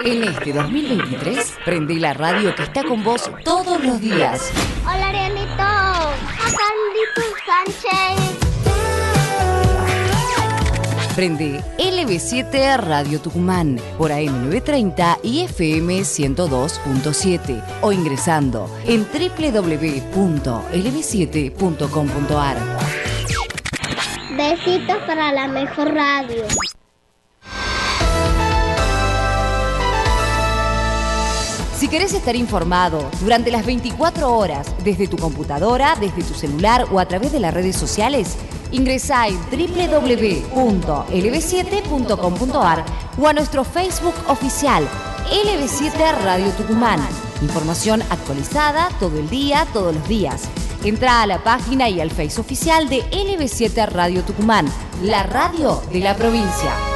En este 2023, prende la radio que está con vos todos los días. Hola, Arianito. Acá Sánchez. Prende LB7 Radio Tucumán por AM930 y FM 102.7 o ingresando en www.lb7.com.ar. Besitos para la mejor radio. Si querés estar informado durante las 24 horas, desde tu computadora, desde tu celular o a través de las redes sociales, ingresá en www.lb7.com.ar o a nuestro Facebook oficial, LB7 Radio Tucumán. Información actualizada todo el día, todos los días. Entrá a la página y al Face oficial de LB7 Radio Tucumán, la radio de la provincia.